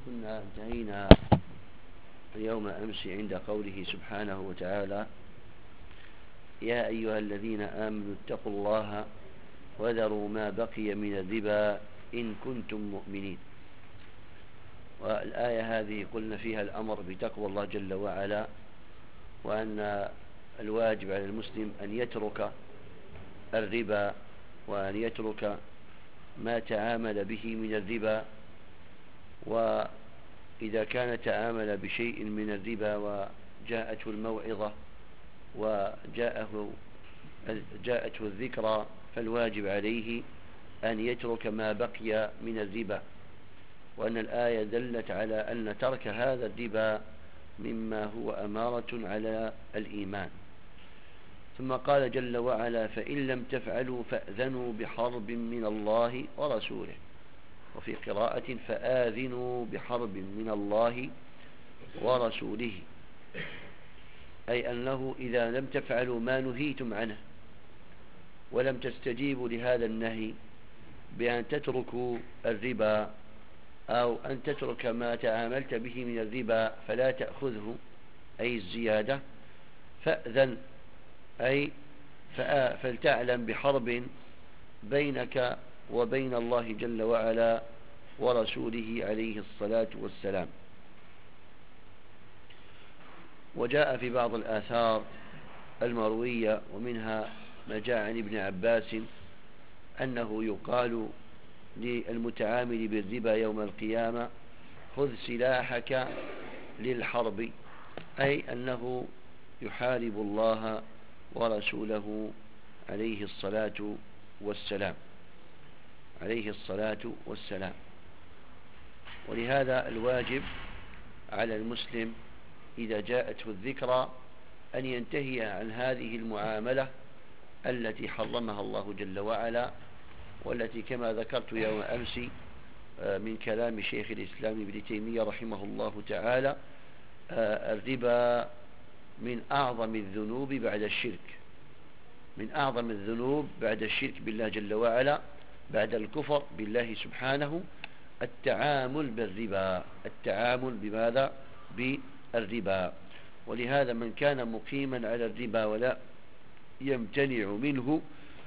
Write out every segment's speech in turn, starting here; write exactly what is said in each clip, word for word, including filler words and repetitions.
كنا انتهينا يوم أمس عند قوله سبحانه وتعالى: يا أيها الذين آمنوا اتقوا الله وذروا ما بقي من الربا إن كنتم مؤمنين. والآية هذه قلنا فيها الأمر بتقوى الله جل وعلا، وأن الواجب على المسلم أن يترك الربا وأن يترك ما تعامل به من الربا. وإذا كان تعامل بشيء من الربا وجاءته الموعظة وجاءه جاءته الذكرى فالواجب عليه أن يترك ما بقي من الربا، وأن الآية دلت على أن ترك هذا الربا مما هو أمارة على الإيمان. ثم قال جل وعلا: فإن لم تفعلوا فأذنوا بحرب من الله ورسوله، وفي قراءة فآذنوا بحرب من الله ورسوله، أي أنه إذا لم تفعلوا ما نهيتم عنه ولم تستجيبوا لهذا النهي بأن تتركوا الربا أو أن تترك ما تعاملت به من الربا فلا تأخذه، أي الزيادة، فأذن أي فلتعلم بحرب بينك وبين الله جل وعلا ورسوله عليه الصلاة والسلام. وجاء في بعض الآثار المروية ومنها ما جاء عن ابن عباس أنه يقال للمتعامل بالربا يوم القيامة: خذ سلاحك للحرب، أي أنه يحارب الله ورسوله عليه الصلاة والسلام عليه الصلاة والسلام. ولهذا الواجب على المسلم إذا جاءته الذكرى أن ينتهي عن هذه المعاملة التي حرمها الله جل وعلا، والتي كما ذكرت يوم أمس من كلام شيخ الإسلام ابن تيمية رحمه الله تعالى: الربا من أعظم الذنوب بعد الشرك من أعظم الذنوب بعد الشرك بالله جل وعلا، بعد الكفر بالله سبحانه، التعامل بالربا التعامل بماذا؟ بالربا. ولهذا من كان مقيما على الربا ولا يمتنع منه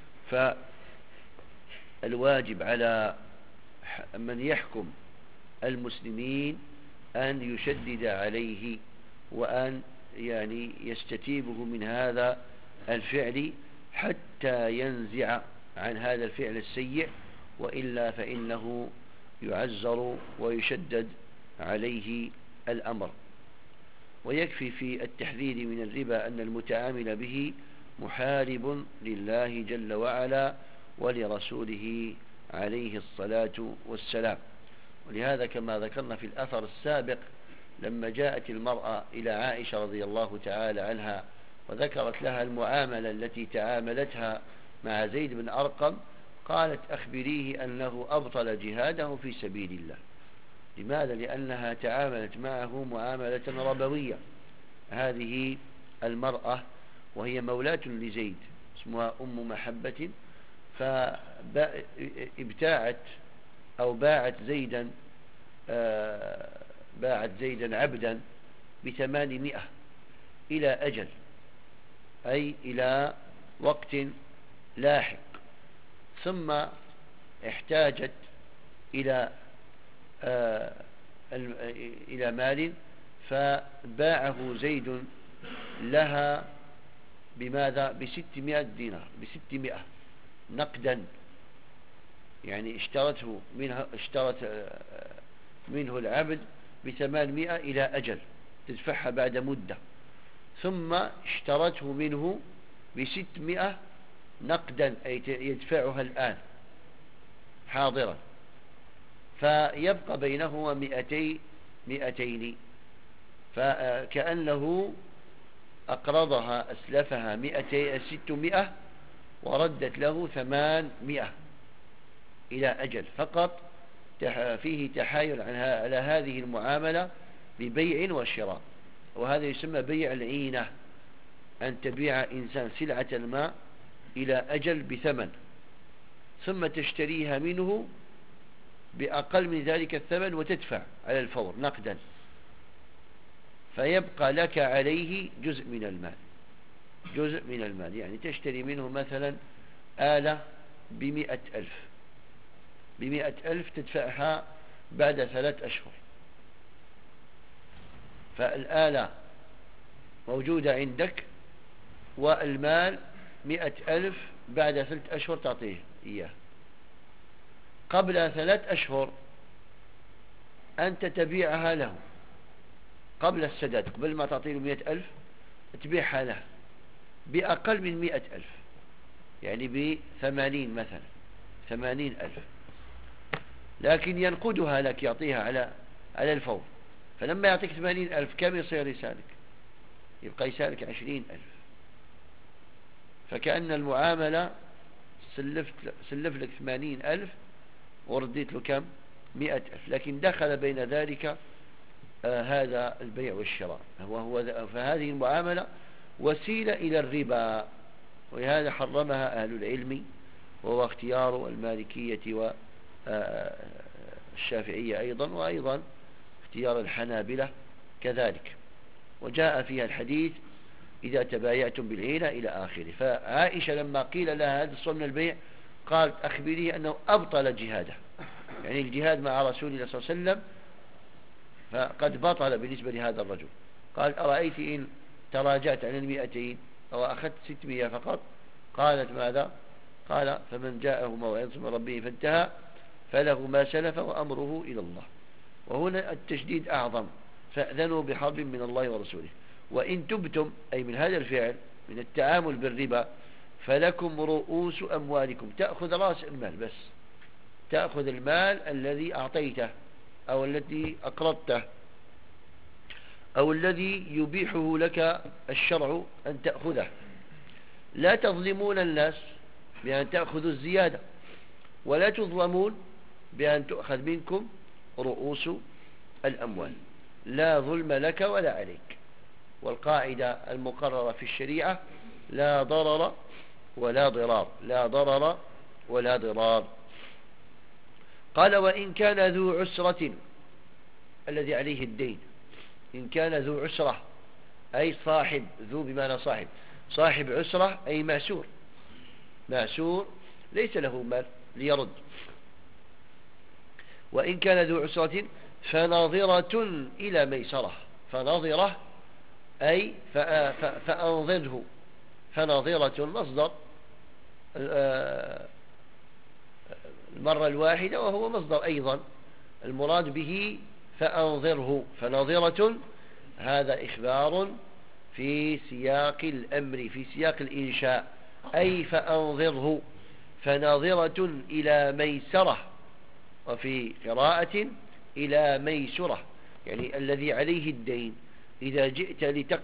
فالواجب على من يحكم المسلمين أن يشدد عليه وأن يعني يستتيبه من هذا الفعل حتى ينزع عن هذا الفعل السيء، وإلا فإنه يعزر ويشدد عليه الأمر. ويكفي في التحذير من الربا أن المتعامل به محارب لله جل وعلا ولرسوله عليه الصلاة والسلام. ولهذا كما ذكرنا في الأثر السابق لما جاءت المرأة إلى عائشة رضي الله تعالى عنها وذكرت لها المعاملة التي تعاملتها مع زيد بن أرقم، قالت: أخبريه أنه أبطل جهاده في سبيل الله. لماذا؟ لأنها تعاملت معه معاملة ربوية. هذه المرأة وهي مولاة لزيد اسمها أم محبة، فابتاعت أو باعت زيدا باعت زيدا عبدا بثمانمائة إلى أجل، أي إلى وقت لاحق. ثم احتاجت إلى آه إلى مال فباعه زيد لها بماذا؟ بستمائة دينار، بستمائة نقدا، يعني اشترته منها اشترت منه العبد بثمانمائة إلى أجل تدفعها بعد مدة، ثم اشترته منه بستمائة نقدا، أي يدفعها الآن حاضرا، فيبقى بينهما مئتي مئتين، فكأنه أقرضها أسلفها مئتي ستمائة وردت له ثمانمائة إلى أجل فقط. فيه تحايل على هذه المعاملة ببيع وشراء، وهذا يسمى بيع العينة، أن تبيع إنسان سلعة ما إلى أجل بثمن ثم تشتريها منه بأقل من ذلك الثمن وتدفع على الفور نقدا، فيبقى لك عليه جزء من المال، جزء من المال. يعني تشتري منه مثلا آلة بمئة ألف، بمئة ألف تدفعها بعد ثلاث أشهر، فالآلة موجودة عندك والمال مئة ألف، بعد ثلاث أشهر تعطيه إياه. قبل ثلاث أشهر أنت تبيعها له قبل السداد، قبل ما تعطيه مئة ألف تبيعها له بأقل من مئة ألف، يعني بثمانين مثلا، ثمانين ألف، لكن ينقدها لك، يعطيها على على الفور. فلما يعطيك ثمانين ألف كم يصير يسالك؟ يبقى يسالك عشرين ألف. فكأن المعاملة سلفت سلف لك ثمانين ألف ورديت له كم؟ مئة ألف، لكن دخل بين ذلك آه هذا البيع والشراء، وهو فهذه المعاملة وسيلة إلى الربا، ولهذا حرمها أهل العلم، وهو اختيار المالكية والشافعية أيضا، وأيضا اختيار الحنابلة كذلك. وجاء فيها الحديث إذا تبايعتم بالعينة إلى آخره. فعائشة لما قيل لها هذا الصوم من البيع قالت أخبريه أنه أبطل جهاده، يعني الجهاد مع رسول الله صلى الله عليه وسلم فقد بطل بالنسبة لهذا الرجل. قال أرأيت إن تراجعت عن المئتين أو أخذت ستمائة فقط؟ قالت ماذا؟ قال فمن جاءه موعظة من ربه فانتهى فله ما سلف وأمره إلى الله. وهنا التشديد أعظم، فأذنوا بحرب من الله ورسوله. وإن تبتم، أي من هذا الفعل من التعامل بالربا، فلكم رؤوس أموالكم، تأخذ رأس المال بس، تأخذ المال الذي أعطيته أو الذي أقرضته أو الذي يبيحه لك الشرع أن تأخذه. لا تظلمون الناس بأن تأخذوا الزيادة، ولا تظلمون بأن تؤخذ منكم رؤوس الأموال. لا ظلم لك ولا عليك. والقاعدة المقررة في الشريعة لا ضرر ولا ضرار، لا ضرر ولا ضرار. قال وإن كان ذو عسرة، الذي عليه الدين، إن كان ذو عسرة أي صاحب، ذو بمعنى صاحب، صاحب عسرة أي معسور، معسور ليس له مال ليرد. وإن كان ذو عسرة فناظرة إلى ميسرة، فناظرة أي فأنظره، فناظرة مصدر المرة الواحدة وهو مصدر أيضا، المراد به فأنظره، فناظرة هذا إخبار في سياق الأمر، في سياق الإنشاء، أي فأنظره، فناظرة إلى ميسرة، وفي قراءة إلى ميسرة، يعني الذي عليه الدين إذا جئت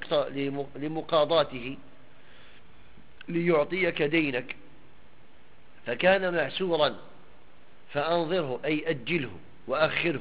لمقاضاته ليعطيك دينك فكان معسورا فأنظره أي أجله وأخره،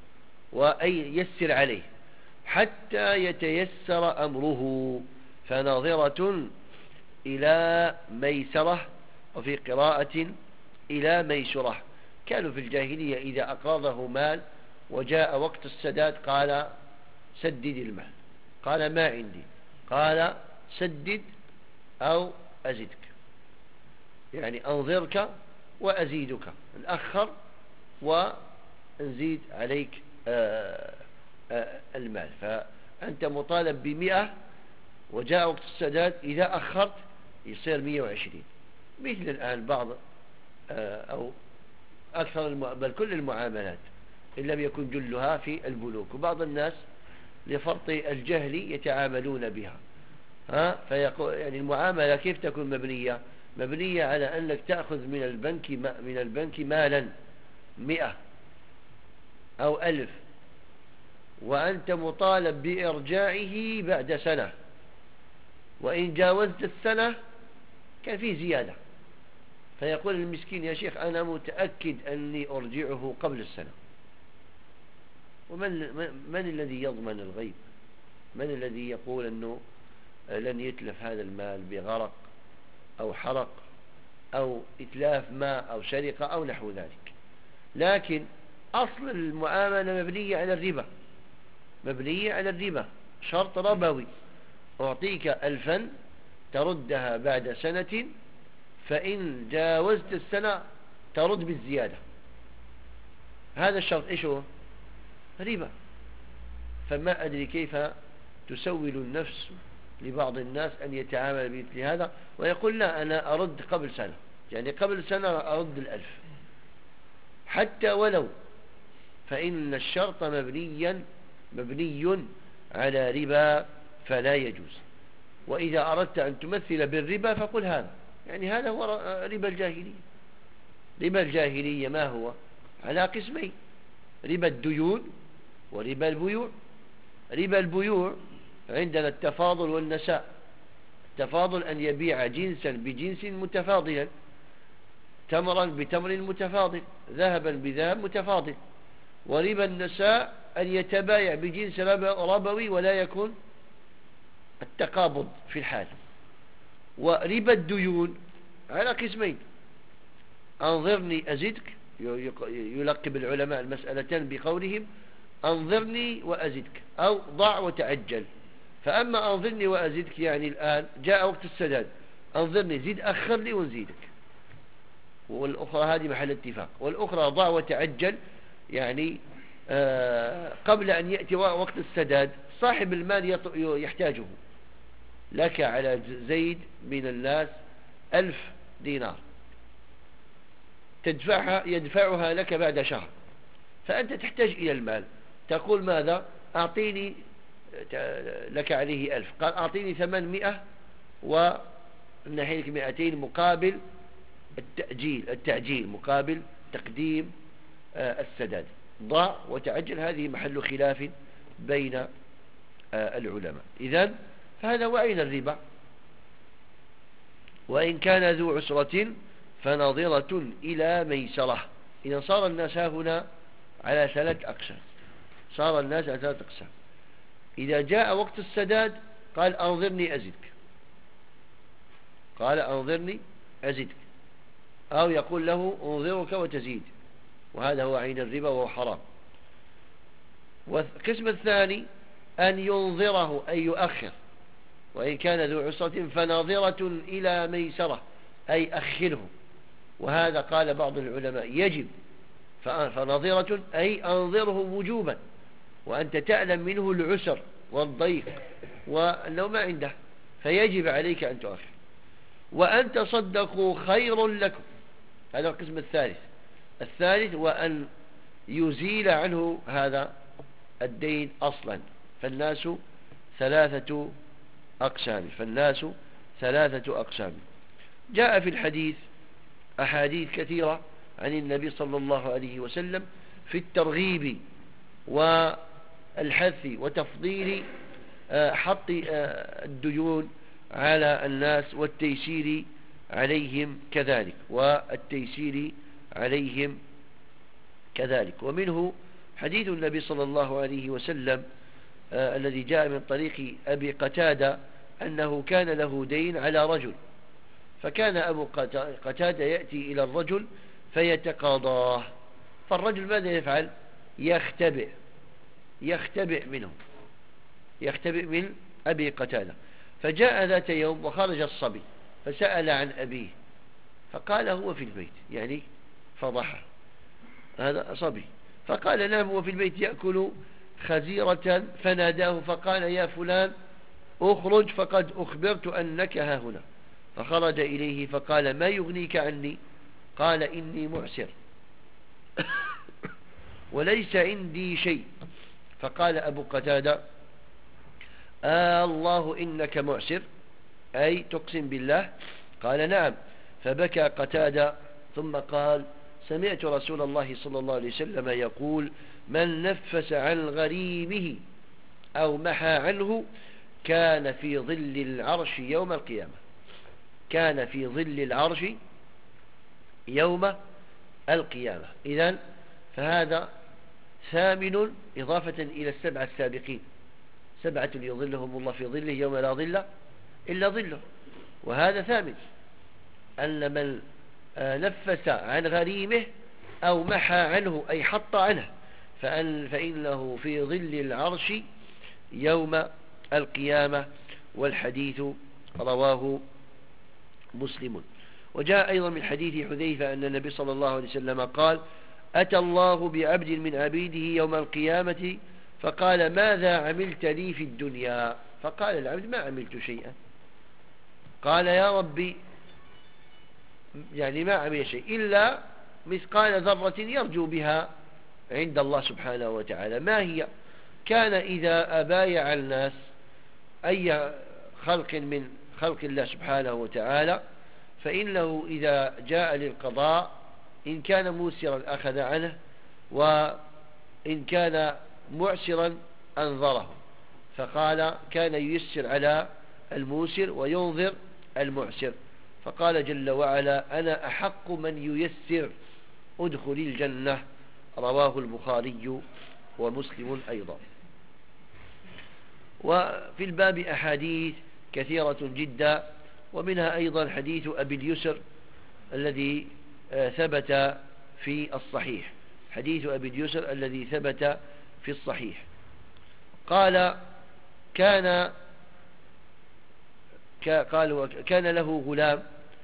وأي يسر عليه حتى يتيسر أمره، فناظرة إلى ميسرة، وفي قراءة إلى ميسرة. كانوا في الجاهلية إذا أقرضه مال وجاء وقت السداد قال سدد المال، قال ما عندي، قال سدد أو أزدك، يعني أنظرك وأزيدك، نأخر ونزيد عليك آآ آآ المال. فأنت مطالب بمئة وجاء وقت السداد إذا أخرت يصير مئة وعشرين، مثل الآن بعض أو أكثر بل كل المعاملات إن لم يكن جلها في البنوك، وبعض الناس لفرط الجهل يتعاملون بها. ها فيقول يعني المعاملة كيف تكون مبنية؟ مبنية على أنك تأخذ من البنك من البنك مالا مئة أو ألف، وأنت مطالب بإرجاعه بعد سنة، وإن جاوزت السنة كان فيه زيادة، فيقول المسكين يا شيخ أنا متأكد أني أرجعه قبل السنة. ومن من الذي يضمن الغيب؟ من الذي يقول أنه لن يتلف هذا المال بغرق أو حرق أو إتلاف ماء أو سرقة أو نحو ذلك؟ لكن أصل المعاملة مبنية على الربا، مبنية على الربا، شرط ربوي. أعطيك ألفا تردها بعد سنة، فإن جاوزت السنة ترد بالزيادة. هذا الشرط إيش هو؟ ربا. فما أدري كيف تسول النفس لبعض الناس أن يتعامل بمثل هذا ويقول لا أنا أرد قبل سنة، يعني قبل سنة أرد الألف حتى ولو، فإن الشرط مبنيا مبني على ربا فلا يجوز. وإذا أردت أن تمثل بالربا فقل هذا، يعني هذا هو ربا الجاهلية. ربا الجاهلية ما هو؟ على قسمين: ربا الديون وربا البيوع. ربا البيوع عندنا التفاضل والنساء. التفاضل أن يبيع جنسا بجنس متفاضلا، تمرا بتمر متفاضل، ذهبا بذهب متفاضل. وربا النساء أن يتبايع بجنس ربوي ولا يكون التقابض في الحال. وربا الديون على قسمين: أنظرني أزدك، يلقب العلماء المسألتين بقولهم أنظرني وأزدك أو ضع وتعجل. فأما أنظرني وأزدك يعني الآن جاء وقت السداد، أنظرني زيد أخر لي ونزيدك، والأخرى هذه محل اتفاق. والأخرى ضع وتعجل يعني آه قبل أن يأتي وقت السداد صاحب المال يحتاجه لك على زيد من الناس ألف دينار تدفعها يدفعها لك بعد شهر، فأنت تحتاج إلى المال، تقول ماذا؟ أعطيني لك عليه ألف، قال أعطيني ثمانمائة ونحيلك مائتين مقابل التأجيل التعجيل مقابل تقديم السداد. ضع وتعجل هذه محل خلاف بين العلماء. إذن فهذا وأين الربا؟ وإن كان ذو عسرة فنظرة إلى ميسرة. إذا صار الناس هنا على ثلاث أقسام، صار الناس على ثلاث أقسام. إذا جاء وقت السداد قال أنظرني أزدك، قال أنظرني أزدك، أو يقول له أنظرك وتزيد، وهذا هو عين الربا وهو حرام. والقسم الثاني أن ينظره أي يؤخر، وإن كان ذو عسرة فناظرة إلى ميسرة أي أخره، وهذا قال بعض العلماء يجب، فناظرة أي أنظره وجوبا وأنت تعلم منه العسر والضيق وأنه ما عنده، فيجب عليك أن تؤخر. وأن تصدقوا خير لكم، هذا القسم الثالث. الثالث وأن يزيل عنه هذا الدين أصلا. فالناس ثلاثة أقسام فالناس ثلاثة أقسام. جاء في الحديث أحاديث كثيرة عن النبي صلى الله عليه وسلم في الترغيب والحث وتفضيل حط الديون على الناس والتيسير عليهم كذلك والتيسير عليهم كذلك. ومنه حديث النبي صلى الله عليه وسلم آه الذي جاء من طريق أبي قتادة أنه كان له دين على رجل، فكان أبو قتادة يأتي إلى الرجل فيتقاضاه، فالرجل ماذا يفعل؟ يختبئ يختبئ منه يختبئ من أبي قتادة. فجاء ذات يوم وخرج الصبي فسأل عن أبيه فقال هو في البيت، يعني فضحه، هذا صبي. فقال نعم هو في البيت يأكل خزيرة، فناداه فقال يا فلان اخرج فقد أخبرت أنك ها هنا. فخرج إليه فقال ما يغنيك عني؟ قال إني معسر وليس عندي شيء. فقال أبو قتادة آه الله إنك معسر، أي تقسم بالله؟ قال نعم. فبكى قتادة ثم قال سمعت رسول الله صلى الله عليه وسلم يقول من نفس عن غريمه أو محى عنه كان في ظل العرش يوم القيامة، كان في ظل العرش يوم القيامة. إذن فهذا ثامن إضافة إلى السبعة السابقين، سبعة يظلهم الله في ظله يوم لا ظل إلا ظله، وهذا ثامن أن من نفس عن غريمه أو محى عنه أي حط عنه فأن فإنه في ظل العرش يوم القيامة. والحديث رواه مسلم. وجاء أيضا من حديث حذيفة أن النبي صلى الله عليه وسلم قال: أتى الله بعبد من عبيده يوم القيامة فقال: ماذا عملت لي في الدنيا؟ فقال العبد: ما عملت شيئا. قال: يا ربي، يعني ما عمل شيء إلا مثقال ذرة يرجو بها عند الله سبحانه وتعالى. ما هي؟ كان إذا أبايع الناس أي خلق من خلق الله سبحانه وتعالى فإنه إذا جاء للقضاء إن كان موسرا أخذ عنه، وإن كان معسرا أنظره. فقال: كان ييسر على الموسر وينظر المعسر. فقال جل وعلا: أنا أحق من ييسر، ادخل الجنة. رواه البخاري ومسلم أيضا. وفي الباب أحاديث كثيرة جدا، ومنها أيضا حديث أبي اليسر الذي ثبت في الصحيح. حديث أبي اليسر الذي ثبت في الصحيح قال: كان قالوا كان له غلام،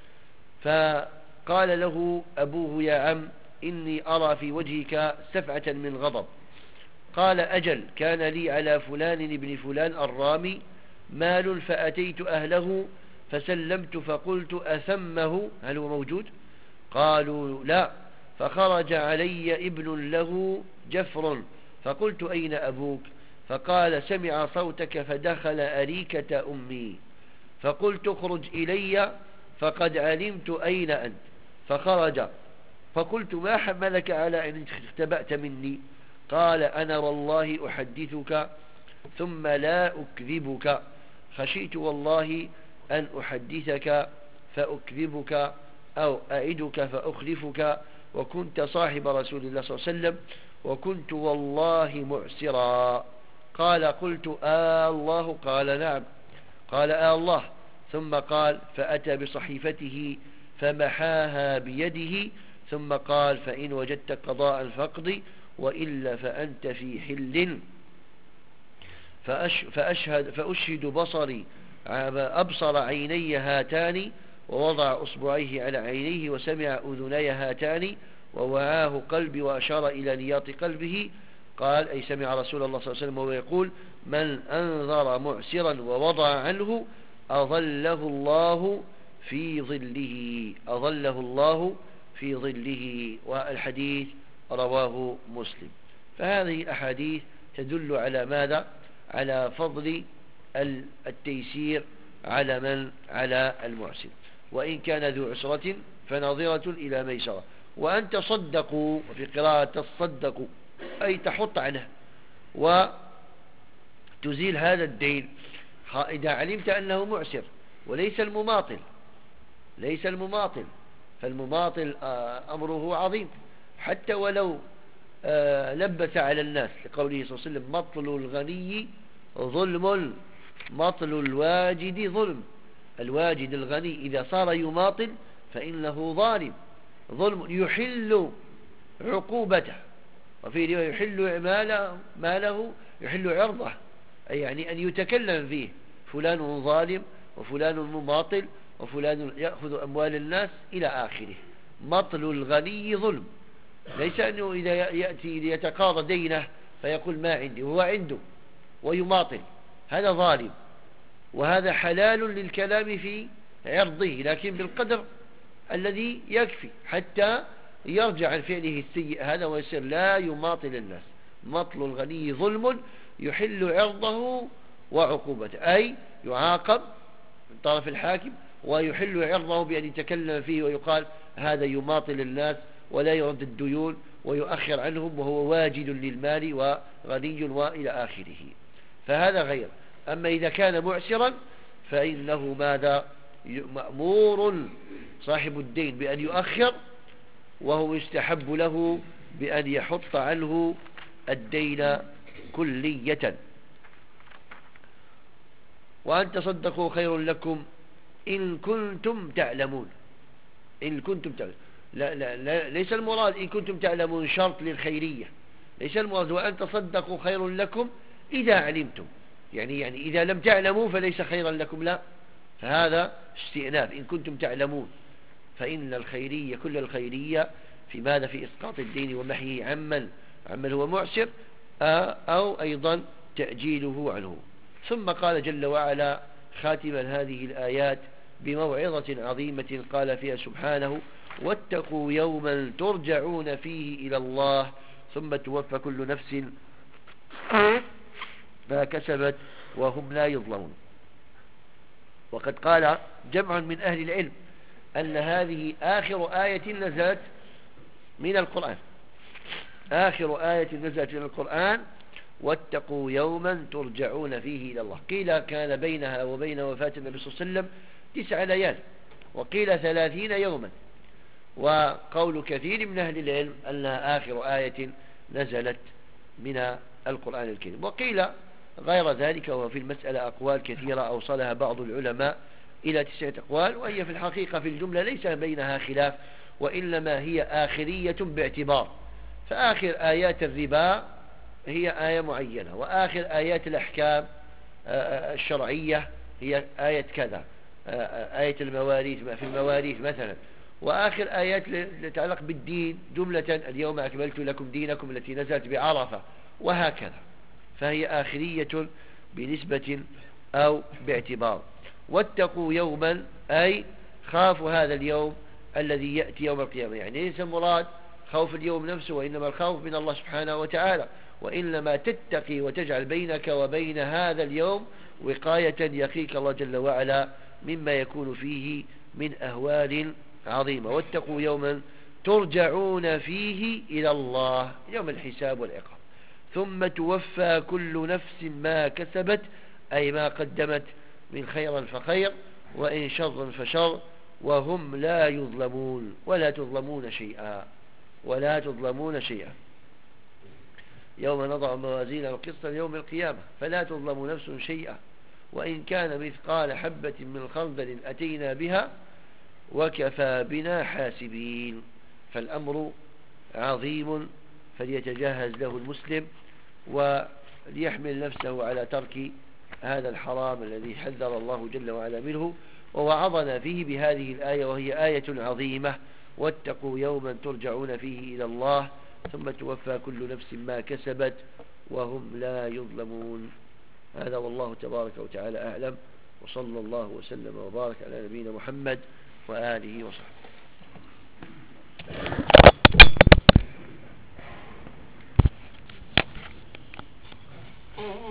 فقال له أبوه: يا عم، إني أرى في وجهك سفعة من غضب. قال: أجل، كان لي على فلان ابن فلان الرامي مال، فأتيت أهله فسلمت فقلت: أثمه هل هو موجود؟ قالوا: لا. فخرج علي ابن له جفر، فقلت: أين أبوك؟ فقال: سمع صوتك فدخل أريكة أمي. فقلت: اخرج إلي فقد علمت أين أنت. فخرج، فقلت: ما حملك على أن اختبأت مني؟ قال: أنا والله أحدثك ثم لا أكذبك، خشيت والله أن أحدثك فأكذبك أو أعدك فأخلفك، وكنت صاحب رسول الله صلى الله عليه وسلم، وكنت والله معسرا. قال: قلت: آه الله؟ قال: نعم. قال: آه الله. ثم قال: فأتى بصحيفته فمحاها بيده، ثم قال: فإن وجدت قضاء فاقضي، وإلا فأنت في حل. فأش فأشهد فأشهد بصري أبصر عيني هاتان، ووضع أصبعيه على عينيه، وسمع أذني هاتان، ووعاه قلبي، وأشار إلى نياط قلبه. قال: أي سمع رسول الله صلى الله عليه وسلم وهو يقول: من أنظر معسرا ووضع عنه أظله الله في ظله، أظله الله في ظله. والحديث رواه مسلم. فهذه الأحاديث تدل على ماذا؟ على فضل التيسير على من؟ على المعسر. وإن كان ذو عسرة فناظرة إلى ميسرة. وأن تصدقوا، وفي قراءة تصدقوا أي تحط عنه وتزيل هذا الدين إذا علمت أنه معسر، وليس المماطل. ليس المماطل، فالمماطل أمره عظيم، حتى ولو لبس على الناس، لقوله صلى الله عليه وسلم: مطل الغني ظلم، مطل الواجد ظلم. الواجد الغني إذا صار يماطل فإنه ظالم، ظلم يحل عقوبته. وفي رواية: يحل ماله, ماله يحل عرضه، أي يعني أن يتكلم فيه فلان ظالم وفلان مماطل وفلان يأخذ أموال الناس إلى آخره. مطل الغني ظلم، ليس أنه إذا يأتي ليتقاضى دينه فيقول: ما عندي، وهو عنده ويماطل، هذا ظالم. وهذا حلال للكلام في عرضه، لكن بالقدر الذي يكفي حتى يرجع عن فعله السيء هذا ويصير لا يماطل الناس. مطل الغني ظلم يحل عرضه وعقوبته، أي يعاقب من طرف الحاكم، ويحل عرضه بأن يتكلم فيه ويقال: هذا يماطل الناس ولا يرد الديون ويؤخر عنهم وهو واجد للمال وغني وإلى آخره. فهذا غير. أما إذا كان معسرا فإنه ماذا؟ مأمور صاحب الدين بأن يؤخر، وهو يستحب له بأن يحط عنه الدين كلية. وأن تصدقوا خير لكم إن كنتم تعلمون. إن كنتم تعلمون، لا لا لا ليس المراد إن كنتم تعلمون شرط للخيرية، ليس المراد وأن تصدقوا خير لكم إذا علمتم، يعني يعني إذا لم تعلموا فليس خيرا لكم، لا، فهذا استئناف إن كنتم تعلمون. فإن الخيرية كل الخيرية في ماذا؟ في إسقاط الدين ومحيه عمن عمن هو معسر، أو أيضا تأجيله عنه. ثم قال جل وعلا خاتما هذه الآيات بموعظة عظيمة قال فيها سبحانه: واتقوا يوما ترجعون فيه إلى الله ثم توفى كل نفس ما كسبت وهم لا يظلمون. وقد قال جمع من أهل العلم أن هذه آخر آية نزلت من القرآن، آخر آية نزلت من القرآن: واتقوا يوما ترجعون فيه إلى الله. قيل كان بينها وبين وفاة النبي صلى الله عليه وسلم تسع ليال، وقيل ثلاثين يوما. وقول كثير من أهل العلم أنها آخر آية نزلت من القرآن الكريم. وقيل غير ذلك، وفي المسألة أقوال كثيرة أوصلها بعض العلماء إلى تسعة أقوال، وهي في الحقيقة في الجملة ليس بينها خلاف، وإنما هي آخرية باعتبار. فآخر آيات الربا هي آية معينة، وآخر آيات الأحكام الشرعية هي آية كذا، آية المواريث في المواريث مثلا، وآخر آيات تتعلق بالدين جملة: اليوم أكملت لكم دينكم التي نزلت بعرفة، وهكذا. فهي آخرية بنسبة أو باعتبار. واتقوا يوما أي خافوا هذا اليوم الذي يأتي يوم القيامة، يعني ليس المراد خوف اليوم نفسه، وإنما الخوف من الله سبحانه وتعالى، وإنما تتقي وتجعل بينك وبين هذا اليوم وقاية يقيك الله جل وعلا مما يكون فيه من أهوال عظيمة. واتقوا يوما ترجعون فيه إلى الله، يوم الحساب والعقاب، ثم توفى كل نفس ما كسبت، أي ما قدمت من خيرا فخير وإن شر فشر، وهم لا يظلمون، ولا تظلمون شيئا، ولا تظلمون شيئا. يوم نضع موازين القسط يوم القيامة فلا تظلم نفس شيئا وإن كان مثقال حبة من خردل أتينا بها وكفى بنا حاسبين. فالأمر عظيم، فليتجهز له المسلم وليحمل نفسه على ترك هذا الحرام الذي حذر الله جل وعلا منه، ووعظنا فيه بهذه الآية، وهي آية عظيمة: واتقوا يوما ترجعون فيه إلى الله ثم توفى كل نفس ما كسبت وهم لا يظلمون. هذا والله تبارك وتعالى أعلم، وصلى الله وسلم وبارك على نبينا محمد وآله وصحبه.